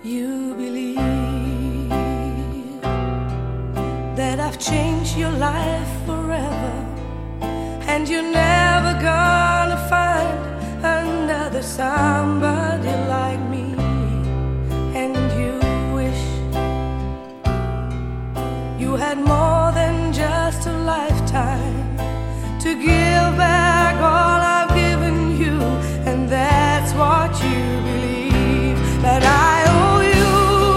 you believe that I've changed your life forever, and you're never gonna find another somebody like me. And you wish you had more than just a lifetime to give back all I've given you, and that's what you believe. But I owe you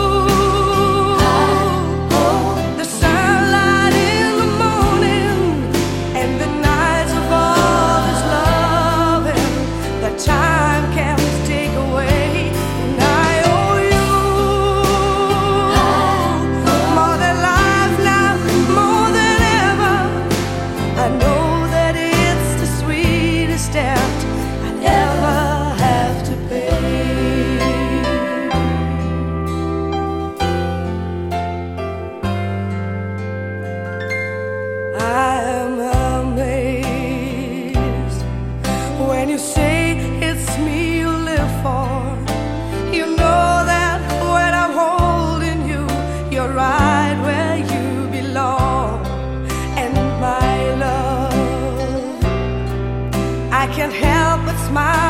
the sunlight in the morning and the nights of all this loving that time can't take away. And I owe you more than life now, more than ever. I know that it's the sweetest debt I'd ever have to pay. I'm amazed when you say it's me you live for. You know that when I'm holding you, you're right where you belong. And my love, I can't help but smile